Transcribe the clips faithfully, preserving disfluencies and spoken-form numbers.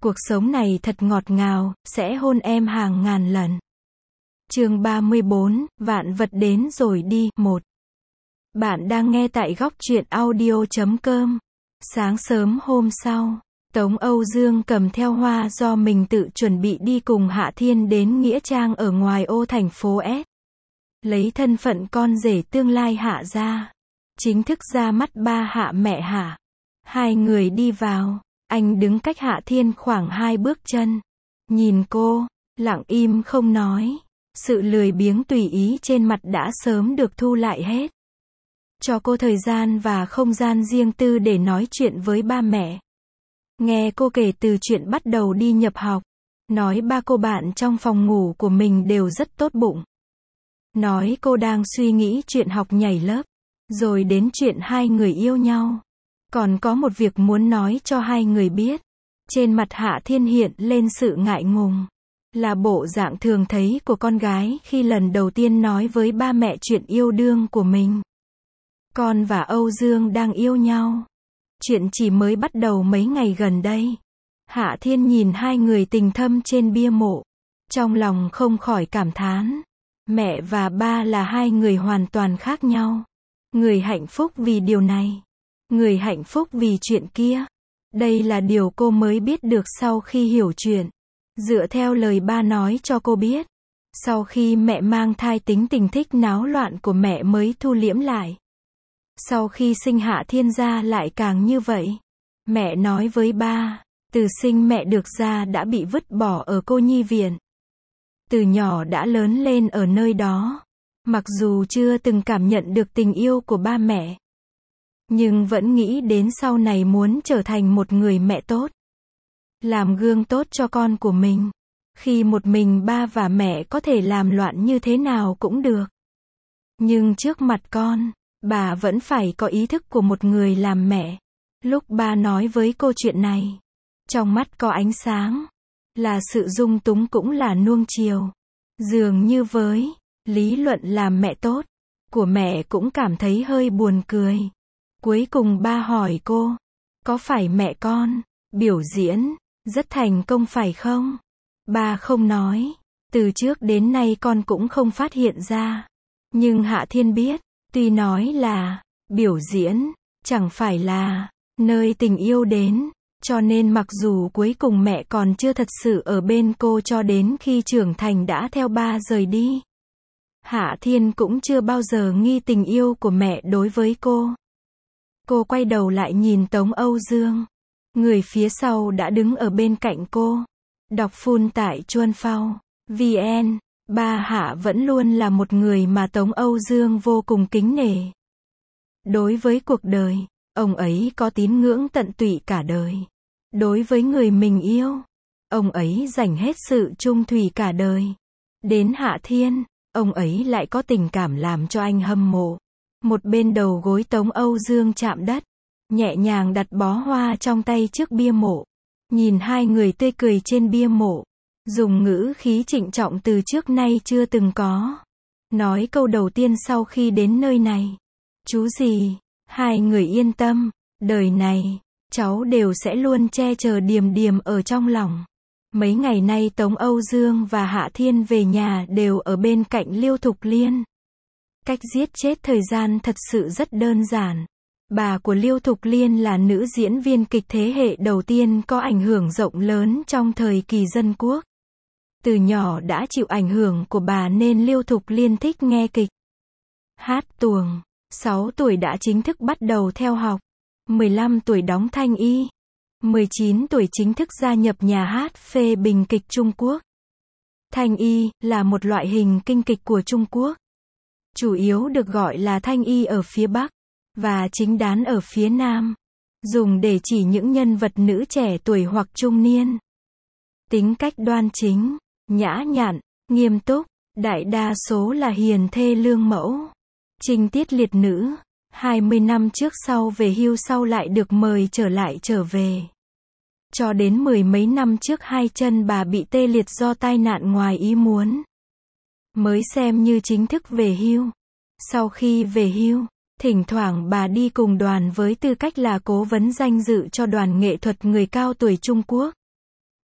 Cuộc sống này thật ngọt ngào, sẽ hôn em hàng ngàn lần. Chương ba mươi bốn, vạn vật đến rồi đi, một. Bạn đang nghe tại góc truyện audio chấm com. Sáng sớm hôm sau, Tống Âu Dương cầm theo hoa do mình tự chuẩn bị đi cùng Hạ Thiên đến Nghĩa Trang ở ngoài ô thành phố S. Lấy thân phận con rể tương lai Hạ gia. Chính thức ra mắt ba Hạ mẹ Hạ. Hai người đi vào, anh đứng cách Hạ Thiên khoảng hai bước chân. Nhìn cô, lặng im không nói. Sự lười biếng tùy ý trên mặt đã sớm được thu lại hết. Cho cô thời gian và không gian riêng tư để nói chuyện với ba mẹ. Nghe cô kể từ chuyện bắt đầu đi nhập học. Nói ba cô bạn trong phòng ngủ của mình đều rất tốt bụng. Nói cô đang suy nghĩ chuyện học nhảy lớp. Rồi đến chuyện hai người yêu nhau. Còn có một việc muốn nói cho hai người biết. Trên mặt Hạ Thiên hiện lên sự ngại ngùng. Là bộ dạng thường thấy của con gái khi lần đầu tiên nói với ba mẹ chuyện yêu đương của mình. Con và Âu Dương đang yêu nhau. Chuyện chỉ mới bắt đầu mấy ngày gần đây. Hạ Thiên nhìn hai người tình thâm trên bia mộ. Trong lòng không khỏi cảm thán. Mẹ và ba là hai người hoàn toàn khác nhau. Người hạnh phúc vì điều này. Người hạnh phúc vì chuyện kia. Đây là điều cô mới biết được sau khi hiểu chuyện. Dựa theo lời ba nói cho cô biết. Sau khi mẹ mang thai tính tình thích náo loạn của mẹ mới thu liễm lại. Sau khi sinh Hạ Thiên ra lại càng như vậy. Mẹ nói với ba, từ sinh mẹ được ra đã bị vứt bỏ ở cô nhi viện. Từ nhỏ đã lớn lên ở nơi đó. Mặc dù chưa từng cảm nhận được tình yêu của ba mẹ. Nhưng vẫn nghĩ đến sau này muốn trở thành một người mẹ tốt. Làm gương tốt cho con của mình. Khi một mình ba và mẹ có thể làm loạn như thế nào cũng được. Nhưng trước mặt con, bà vẫn phải có ý thức của một người làm mẹ. Lúc ba nói với cô chuyện này, trong mắt có ánh sáng. Là sự dung túng cũng là nuông chiều. Dường như với lý luận làm mẹ tốt của mẹ cũng cảm thấy hơi buồn cười. Cuối cùng ba hỏi cô, có phải mẹ con biểu diễn rất thành công phải không? Ba không nói. Từ trước đến nay con cũng không phát hiện ra. Nhưng Hạ Thiên biết, tuy nói là biểu diễn, chẳng phải là nơi tình yêu đến. Cho nên mặc dù cuối cùng mẹ còn chưa thật sự ở bên cô cho đến khi trưởng thành đã theo ba rời đi. Hạ Thiên cũng chưa bao giờ nghi tình yêu của mẹ đối với cô. Cô quay đầu lại nhìn Tống Âu Dương. Người phía sau đã đứng ở bên cạnh cô. Đọc full tại chuan phao chấm vn. Ba Hạ vẫn luôn là một người mà Tống Âu Dương vô cùng kính nể. Đối với cuộc đời, ông ấy có tín ngưỡng tận tụy cả đời. Đối với người mình yêu, ông ấy dành hết sự trung thủy cả đời. Đến Hạ Thiên, ông ấy lại có tình cảm làm cho anh hâm mộ. Một bên đầu gối Tống Âu Dương chạm đất, nhẹ nhàng đặt bó hoa trong tay trước bia mộ. Nhìn hai người tươi cười trên bia mộ, dùng ngữ khí trịnh trọng từ trước nay chưa từng có. Nói câu đầu tiên sau khi đến nơi này. Chú gì, hai người yên tâm, đời này, cháu đều sẽ luôn che chở Điềm Điềm ở trong lòng. Mấy ngày nay Tống Âu Dương và Hạ Thiên về nhà đều ở bên cạnh Liêu Thục Liên. Cách giết chết thời gian thật sự rất đơn giản. Bà của Liêu Thục Liên là nữ diễn viên kịch thế hệ đầu tiên có ảnh hưởng rộng lớn trong thời kỳ dân quốc. Từ nhỏ đã chịu ảnh hưởng của bà nên Liêu Thục Liên thích nghe kịch, hát tuồng. sáu tuổi đã chính thức bắt đầu theo học. mười lăm tuổi đóng thanh y. mười chín tuổi chính thức gia nhập nhà hát phê bình kịch Trung Quốc. Thanh y là một loại hình kinh kịch của Trung Quốc. Chủ yếu được gọi là thanh y ở phía Bắc và chính đán ở phía Nam, dùng để chỉ những nhân vật nữ trẻ tuổi hoặc trung niên. Tính cách đoan chính, nhã nhặn, nghiêm túc, đại đa số là hiền thê lương mẫu. Trinh tiết liệt nữ, hai mươi năm trước sau về hưu sau lại được mời trở lại trở về. Cho đến mười mấy năm trước hai chân bà bị tê liệt do tai nạn ngoài ý muốn. Mới xem như chính thức về hưu. Sau khi về hưu, thỉnh thoảng bà đi cùng đoàn với tư cách là cố vấn danh dự cho đoàn nghệ thuật người cao tuổi Trung Quốc.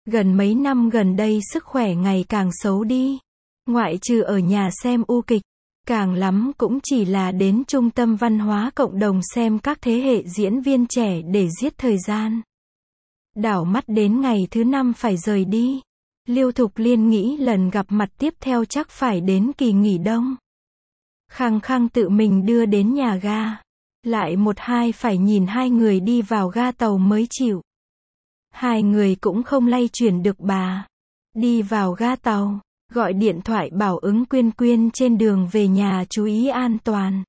Gần mấy năm gần đây sức khỏe ngày càng xấu đi. Ngoại trừ ở nhà xem u kịch, càng lắm cũng chỉ là đến trung tâm văn hóa cộng đồng xem các thế hệ diễn viên trẻ để giết thời gian. Đảo mắt đến ngày thứ năm phải rời đi. Lưu Thục Liên nghĩ lần gặp mặt tiếp theo chắc phải đến kỳ nghỉ đông. Khăng khăng tự mình đưa đến nhà ga. Lại một hai phải nhìn hai người đi vào ga tàu mới chịu. Hai người cũng không lay chuyển được bà. Đi vào ga tàu, gọi điện thoại bảo ứng Quyên Quyên trên đường về nhà chú ý an toàn.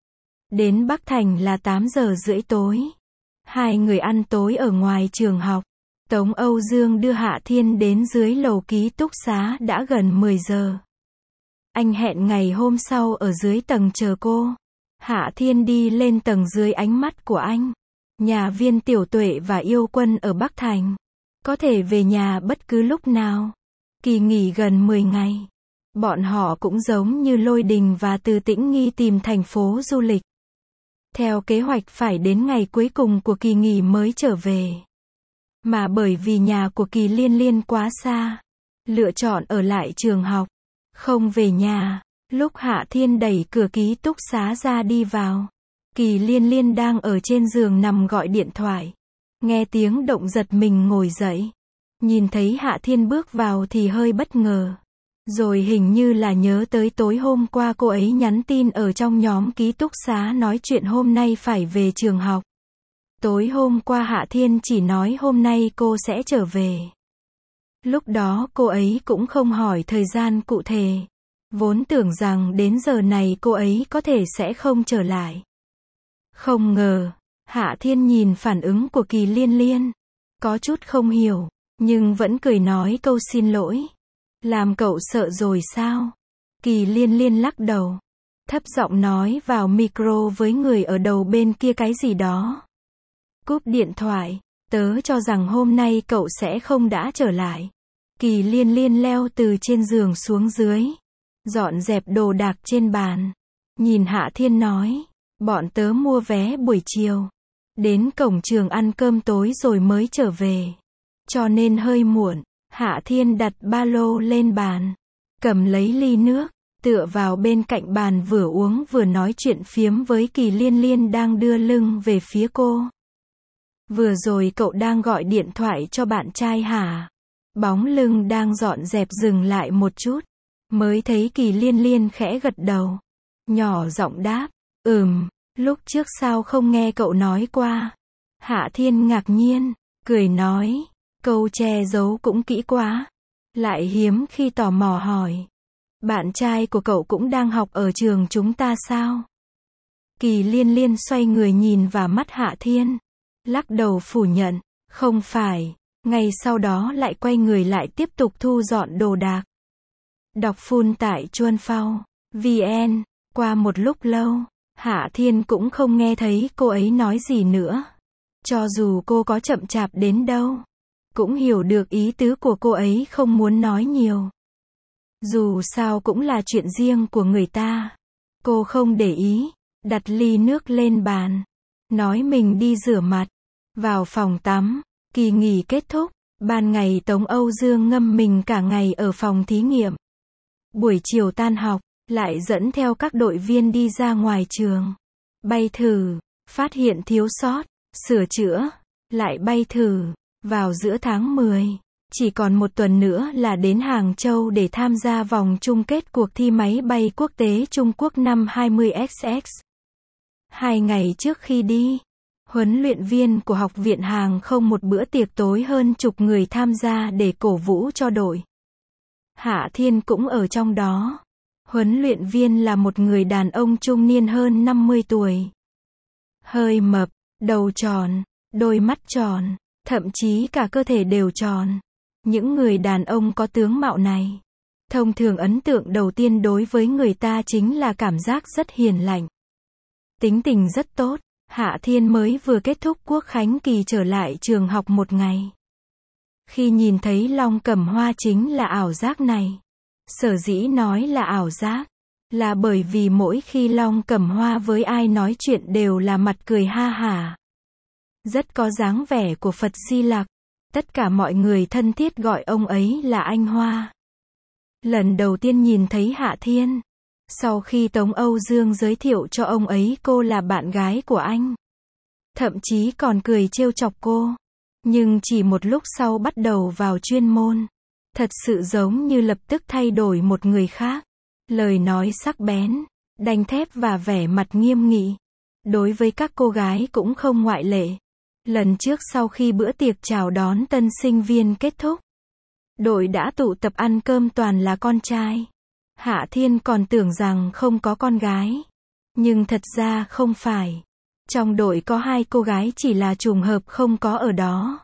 Đến Bắc Thành là tám giờ rưỡi tối. Hai người ăn tối ở ngoài trường học. Tống Âu Dương đưa Hạ Thiên đến dưới lầu ký túc xá đã gần mười giờ. Anh hẹn ngày hôm sau ở dưới tầng chờ cô. Hạ Thiên đi lên tầng dưới ánh mắt của anh. Nhà viên Tiểu Tuệ và Yêu Quân ở Bắc Thành. Có thể về nhà bất cứ lúc nào. Kỳ nghỉ gần mười ngày. Bọn họ cũng giống như Lôi Đình và Từ Tĩnh Nghi tìm thành phố du lịch. Theo kế hoạch phải đến ngày cuối cùng của kỳ nghỉ mới trở về. Mà bởi vì nhà của Kỳ Liên Liên quá xa, lựa chọn ở lại trường học, không về nhà. Lúc Hạ Thiên đẩy cửa ký túc xá ra đi vào, Kỳ Liên Liên đang ở trên giường nằm gọi điện thoại. Nghe tiếng động giật mình ngồi dậy. Nhìn thấy Hạ Thiên bước vào thì hơi bất ngờ. Rồi hình như là nhớ tới tối hôm qua cô ấy nhắn tin ở trong nhóm ký túc xá nói chuyện hôm nay phải về trường học. Tối hôm qua Hạ Thiên chỉ nói hôm nay cô sẽ trở về. Lúc đó cô ấy cũng không hỏi thời gian cụ thể. Vốn tưởng rằng đến giờ này cô ấy có thể sẽ không trở lại. Không ngờ, Hạ Thiên nhìn phản ứng của Kỳ Liên Liên. Có chút không hiểu, nhưng vẫn cười nói câu xin lỗi. Làm cậu sợ rồi sao? Kỳ Liên Liên lắc đầu. Thấp giọng nói vào micro với người ở đầu bên kia cái gì đó. Cúp điện thoại, tớ cho rằng hôm nay cậu sẽ không đã trở lại. Kỳ Liên Liên leo từ trên giường xuống dưới. Dọn dẹp đồ đạc trên bàn. Nhìn Hạ Thiên nói. Bọn tớ mua vé buổi chiều. Đến cổng trường ăn cơm tối rồi mới trở về. Cho nên hơi muộn. Hạ Thiên đặt ba lô lên bàn. Cầm lấy ly nước. Tựa vào bên cạnh bàn vừa uống vừa nói chuyện phiếm với Kỳ Liên Liên đang đưa lưng về phía cô. Vừa rồi cậu đang gọi điện thoại cho bạn trai hả? Bóng lưng đang dọn dẹp dừng lại một chút. Mới thấy Kỳ Liên Liên khẽ gật đầu. Nhỏ giọng đáp. Ừm, lúc trước sao không nghe cậu nói qua? Hạ Thiên ngạc nhiên, cười nói. Câu che giấu cũng kỹ quá. Lại hiếm khi tò mò hỏi. Bạn trai của cậu cũng đang học ở trường chúng ta sao? Kỳ Liên Liên xoay người nhìn vào mắt Hạ Thiên. Lắc đầu phủ nhận. Không phải. Ngay sau đó lại quay người lại tiếp tục thu dọn đồ đạc. Đọc full tại chuan phao vn. Qua một lúc lâu, Hạ Thiên cũng không nghe thấy cô ấy nói gì nữa. Cho dù cô có chậm chạp đến đâu, cũng hiểu được ý tứ của cô ấy không muốn nói nhiều. Dù sao cũng là chuyện riêng của người ta. Cô không để ý, đặt ly nước lên bàn. Nói mình đi rửa mặt. Vào phòng tắm, kỳ nghỉ kết thúc. Ban ngày Tống Âu Dương ngâm mình cả ngày ở phòng thí nghiệm. Buổi chiều tan học, lại dẫn theo các đội viên đi ra ngoài trường. Bay thử, phát hiện thiếu sót, sửa chữa, lại bay thử. Vào giữa tháng mười, chỉ còn một tuần nữa là đến Hàng Châu để tham gia vòng chung kết cuộc thi máy bay quốc tế Trung Quốc năm hai mươi x x. Hai ngày trước khi đi, huấn luyện viên của Học viện Hàng không một bữa tiệc tối hơn chục người tham gia để cổ vũ cho đội. Hạ Thiên cũng ở trong đó. Huấn luyện viên là một người đàn ông trung niên hơn năm mươi tuổi. Hơi mập, đầu tròn, đôi mắt tròn, thậm chí cả cơ thể đều tròn. Những người đàn ông có tướng mạo này, thông thường ấn tượng đầu tiên đối với người ta chính là cảm giác rất hiền lành. Tính tình rất tốt. Hạ Thiên mới vừa kết thúc quốc khánh kỳ trở lại trường học một ngày. Khi nhìn thấy Long Cẩm Hoa chính là ảo giác này. Sở dĩ nói là ảo giác, là bởi vì mỗi khi Long Cẩm Hoa với ai nói chuyện đều là mặt cười ha hả. Rất có dáng vẻ của Phật Di Lặc. Tất cả mọi người thân thiết gọi ông ấy là anh Hoa. Lần đầu tiên nhìn thấy Hạ Thiên, sau khi Tống Âu Dương giới thiệu cho ông ấy cô là bạn gái của anh, thậm chí còn cười trêu chọc cô. Nhưng chỉ một lúc sau bắt đầu vào chuyên môn, thật sự giống như lập tức thay đổi một người khác. Lời nói sắc bén, đanh thép và vẻ mặt nghiêm nghị. Đối với các cô gái cũng không ngoại lệ. Lần trước sau khi bữa tiệc chào đón tân sinh viên kết thúc, đội đã tụ tập ăn cơm toàn là con trai. Hạ Thiên còn tưởng rằng không có con gái. Nhưng thật ra không phải. Trong đội có hai cô gái chỉ là trùng hợp không có ở đó.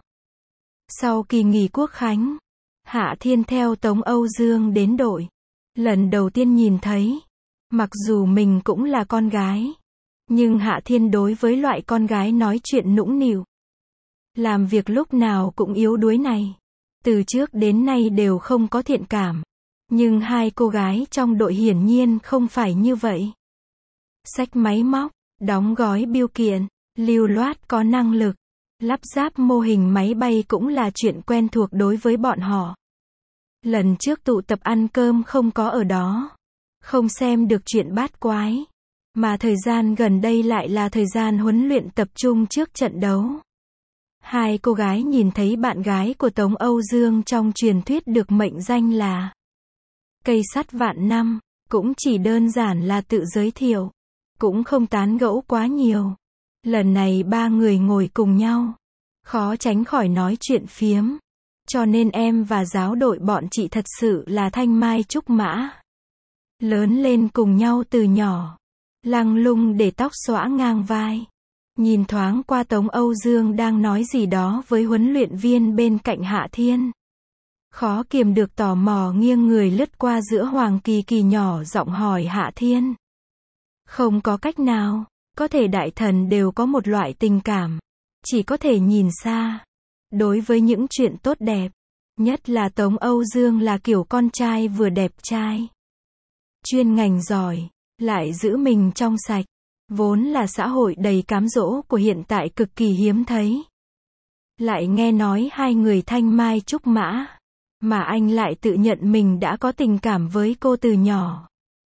Sau kỳ nghỉ quốc khánh, Hạ Thiên theo Tống Âu Dương đến đội. Lần đầu tiên nhìn thấy, mặc dù mình cũng là con gái, nhưng Hạ Thiên đối với loại con gái nói chuyện nũng nịu, làm việc lúc nào cũng yếu đuối này, từ trước đến nay đều không có thiện cảm. Nhưng hai cô gái trong đội hiển nhiên không phải như vậy. Xách máy móc, đóng gói bưu kiện, lưu loát có năng lực, lắp ráp mô hình máy bay cũng là chuyện quen thuộc đối với bọn họ. Lần trước tụ tập ăn cơm không có ở đó, không xem được chuyện bát quái, mà thời gian gần đây lại là thời gian huấn luyện tập trung trước trận đấu. Hai cô gái nhìn thấy bạn gái của Tống Âu Dương trong truyền thuyết được mệnh danh là cây sắt vạn năm, cũng chỉ đơn giản là tự giới thiệu, cũng không tán gẫu quá nhiều. Lần này ba người ngồi cùng nhau, khó tránh khỏi nói chuyện phiếm, cho nên em và giáo đội bọn chị thật sự là thanh mai trúc mã. Lớn lên cùng nhau từ nhỏ, lăng lung để tóc xõa ngang vai. Nhìn thoáng qua Tống Âu Dương đang nói gì đó với huấn luyện viên bên cạnh Hạ Thiên. Khó kiềm được tò mò nghiêng người lướt qua giữa Hoàng Kỳ Kỳ nhỏ giọng hỏi Hạ Thiên. Không có cách nào, có thể đại thần đều có một loại tình cảm, chỉ có thể nhìn xa. Đối với những chuyện tốt đẹp, nhất là Tống Âu Dương là kiểu con trai vừa đẹp trai, chuyên ngành giỏi, lại giữ mình trong sạch, vốn là xã hội đầy cám dỗ của hiện tại cực kỳ hiếm thấy. Lại nghe nói hai người thanh mai trúc mã, mà anh lại tự nhận mình đã có tình cảm với cô từ nhỏ.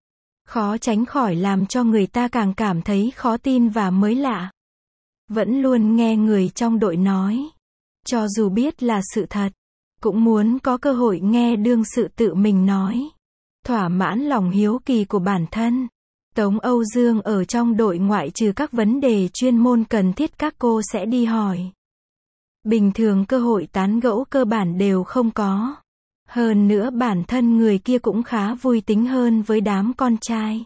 Khó tránh khỏi làm cho người ta càng cảm thấy khó tin và mới lạ. Vẫn luôn nghe người trong đội nói, cho dù biết là sự thật, cũng muốn có cơ hội nghe đương sự tự mình nói, thỏa mãn lòng hiếu kỳ của bản thân. Tống Âu Dương ở trong đội ngoại trừ các vấn đề chuyên môn cần thiết các cô sẽ đi hỏi. Bình thường cơ hội tán gẫu cơ bản đều không có. Hơn nữa bản thân người kia cũng khá vui tính hơn với đám con trai.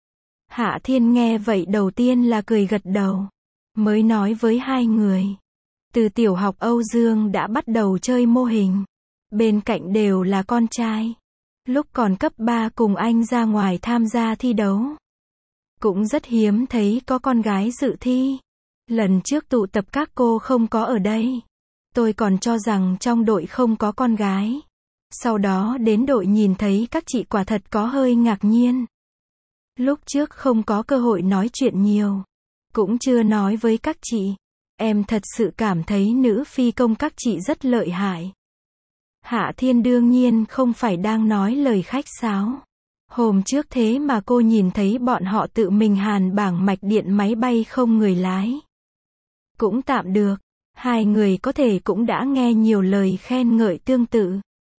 Hạ Thiên nghe vậy đầu tiên là cười gật đầu, mới nói với hai người. Từ tiểu học Âu Dương đã bắt đầu chơi mô hình. Bên cạnh đều là con trai. Lúc còn cấp ba cùng anh ra ngoài tham gia thi đấu. Cũng rất hiếm thấy có con gái dự thi. Lần trước tụ tập các cô không có ở đây. Tôi còn cho rằng trong đội không có con gái. Sau đó đến đội nhìn thấy các chị quả thật có hơi ngạc nhiên. Lúc trước không có cơ hội nói chuyện nhiều. Cũng chưa nói với các chị. Em thật sự cảm thấy nữ phi công các chị rất lợi hại. Hạ Thiên đương nhiên không phải đang nói lời khách sáo. Hôm trước thế mà cô nhìn thấy bọn họ tự mình hàn bảng mạch điện máy bay không người lái. Cũng tạm được. Hai người có thể cũng đã nghe nhiều lời khen ngợi tương tự.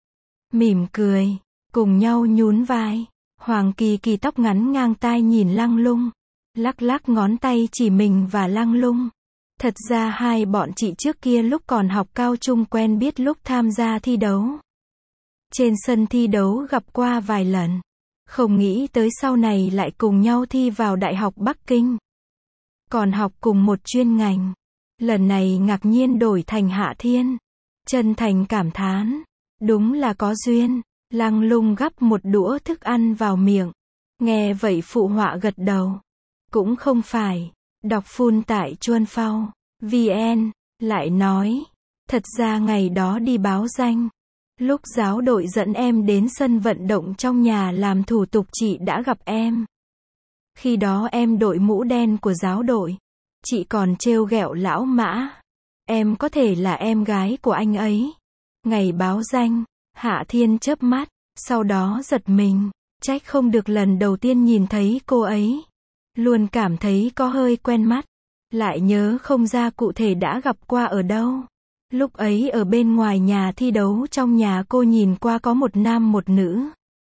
Mỉm cười, cùng nhau nhún vai. Hoàng Kỳ Kỳ tóc ngắn ngang tai nhìn Lăng Lung, lắc lắc ngón tay chỉ mình và Lăng Lung. Thật ra hai bọn chị trước kia lúc còn học cao trung quen biết lúc tham gia thi đấu. Trên sân thi đấu gặp qua vài lần. Không nghĩ tới sau này lại cùng nhau thi vào Đại học Bắc Kinh. Còn học cùng một chuyên ngành. Lần này ngạc nhiên đổi thành Hạ Thiên. Chân thành cảm thán. Đúng là có duyên. Lăng Lung gắp một đũa thức ăn vào miệng. Nghe vậy phụ họa gật đầu. Cũng không phải. Đọc phun tại Chuan Phao, vê en, lại nói. Thật ra ngày đó đi báo danh. Lúc giáo đội dẫn em đến sân vận động trong nhà làm thủ tục chị đã gặp em. Khi đó em đội mũ đen của giáo đội. Chị còn trêu ghẹo lão Mã. Em có thể là em gái của anh ấy. Ngày báo danh, Hạ Thiên chớp mắt, sau đó giật mình, trách không được lần đầu tiên nhìn thấy cô ấy. Luôn cảm thấy có hơi quen mắt, lại nhớ không ra cụ thể đã gặp qua ở đâu. Lúc ấy ở bên ngoài nhà thi đấu trong nhà cô nhìn qua có một nam một nữ.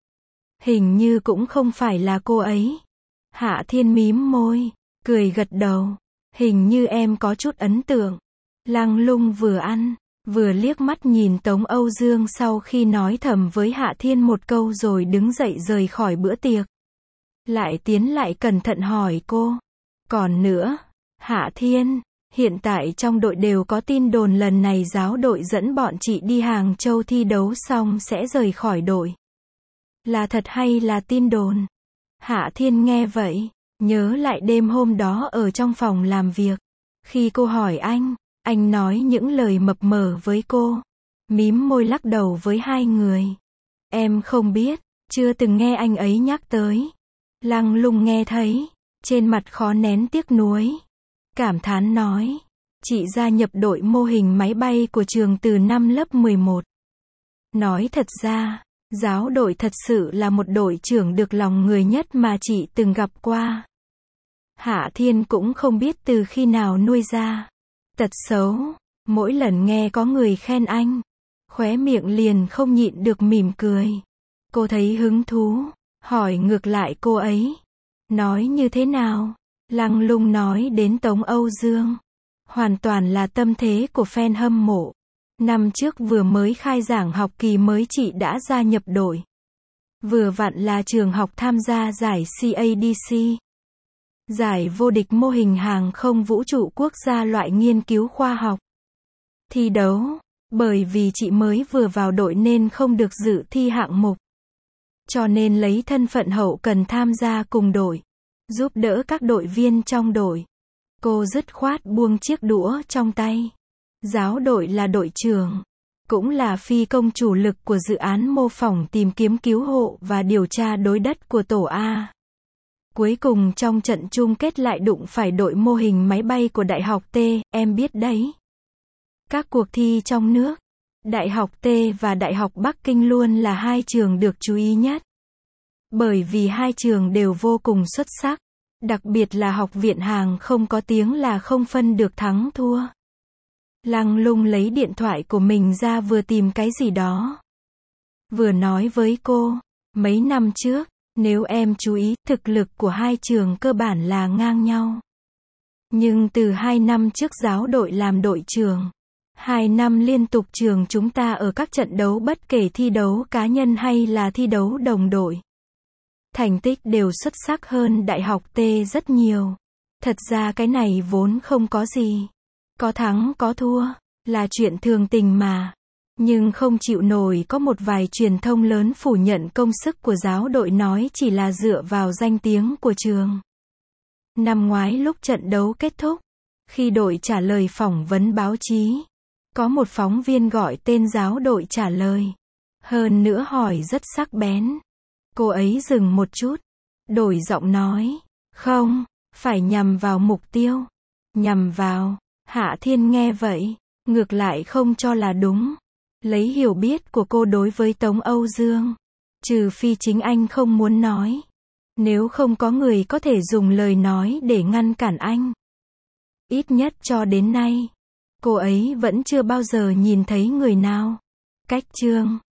Hình như cũng không phải là cô ấy. Hạ Thiên mím môi, cười gật đầu. Hình như em có chút ấn tượng. Lăng Lung vừa ăn, vừa liếc mắt nhìn Tống Âu Dương sau khi nói thầm với Hạ Thiên một câu rồi đứng dậy rời khỏi bữa tiệc. Lại tiến lại cẩn thận hỏi cô. Còn nữa, Hạ Thiên, hiện tại trong đội đều có tin đồn lần này giáo đội dẫn bọn chị đi Hàng Châu thi đấu xong sẽ rời khỏi đội. Là thật hay là tin đồn? Hạ Thiên nghe vậy, nhớ lại đêm hôm đó ở trong phòng làm việc. Khi cô hỏi anh, anh nói những lời mập mờ với cô. Mím môi lắc đầu với hai người. Em không biết, chưa từng nghe anh ấy nhắc tới. Lăng Lung nghe thấy, trên mặt khó nén tiếc nuối. Cảm thán nói, chị gia nhập đội mô hình máy bay của trường từ năm lớp mười một. Nói thật ra, giáo đội thật sự là một đội trưởng được lòng người nhất mà chị từng gặp qua. Hạ Thiên cũng không biết từ khi nào nuôi ra tật xấu, mỗi lần nghe có người khen anh, khóe miệng liền không nhịn được mỉm cười. Cô thấy hứng thú, hỏi ngược lại cô ấy. Nói như thế nào? Lăng Lung nói đến Tống Âu Dương. Hoàn toàn là tâm thế của fan hâm mộ. Năm trước vừa mới khai giảng học kỳ mới chị đã gia nhập đội. Vừa vặn là trường học tham gia giải xê a đê xê. Giải vô địch mô hình hàng không vũ trụ quốc gia loại nghiên cứu khoa học. Thi đấu, bởi vì chị mới vừa vào đội nên không được dự thi hạng mục. Cho nên lấy thân phận hậu cần tham gia cùng đội, giúp đỡ các đội viên trong đội. Cô dứt khoát buông chiếc đũa trong tay. Giáo đội là đội trưởng, cũng là phi công chủ lực của dự án mô phỏng tìm kiếm cứu hộ và điều tra đối đất của tổ A. Cuối cùng trong trận chung kết lại đụng phải đội mô hình máy bay của Đại học T, em biết đấy. Các cuộc thi trong nước, Đại học T và Đại học Bắc Kinh luôn là hai trường được chú ý nhất. Bởi vì hai trường đều vô cùng xuất sắc, đặc biệt là học viện hàng không có tiếng là không phân được thắng thua. Lăng Lung lấy điện thoại của mình ra vừa tìm cái gì đó. Vừa nói với cô, mấy năm trước, nếu em chú ý, thực lực của hai trường cơ bản là ngang nhau. Nhưng từ hai năm trước giáo đội làm đội trưởng, hai năm liên tục trường chúng ta ở các trận đấu bất kể thi đấu cá nhân hay là thi đấu đồng đội. Thành tích đều xuất sắc hơn Đại học T rất nhiều. Thật ra cái này vốn không có gì. Có thắng có thua, là chuyện thường tình mà. Nhưng không chịu nổi có một vài truyền thông lớn phủ nhận công sức của giáo đội nói chỉ là dựa vào danh tiếng của trường. Năm ngoái lúc trận đấu kết thúc, khi đội trả lời phỏng vấn báo chí, có một phóng viên gọi tên giáo đội trả lời. Hơn nữa hỏi rất sắc bén. Cô ấy dừng một chút, đổi giọng nói, không, phải nhằm vào mục tiêu. Nhằm vào, Hạ Thiên nghe vậy, ngược lại không cho là đúng. Lấy hiểu biết của cô đối với Tống Âu Dương, trừ phi chính anh không muốn nói. Nếu không có người có thể dùng lời nói để ngăn cản anh. Ít nhất cho đến nay, cô ấy vẫn chưa bao giờ nhìn thấy người nào. Cách chương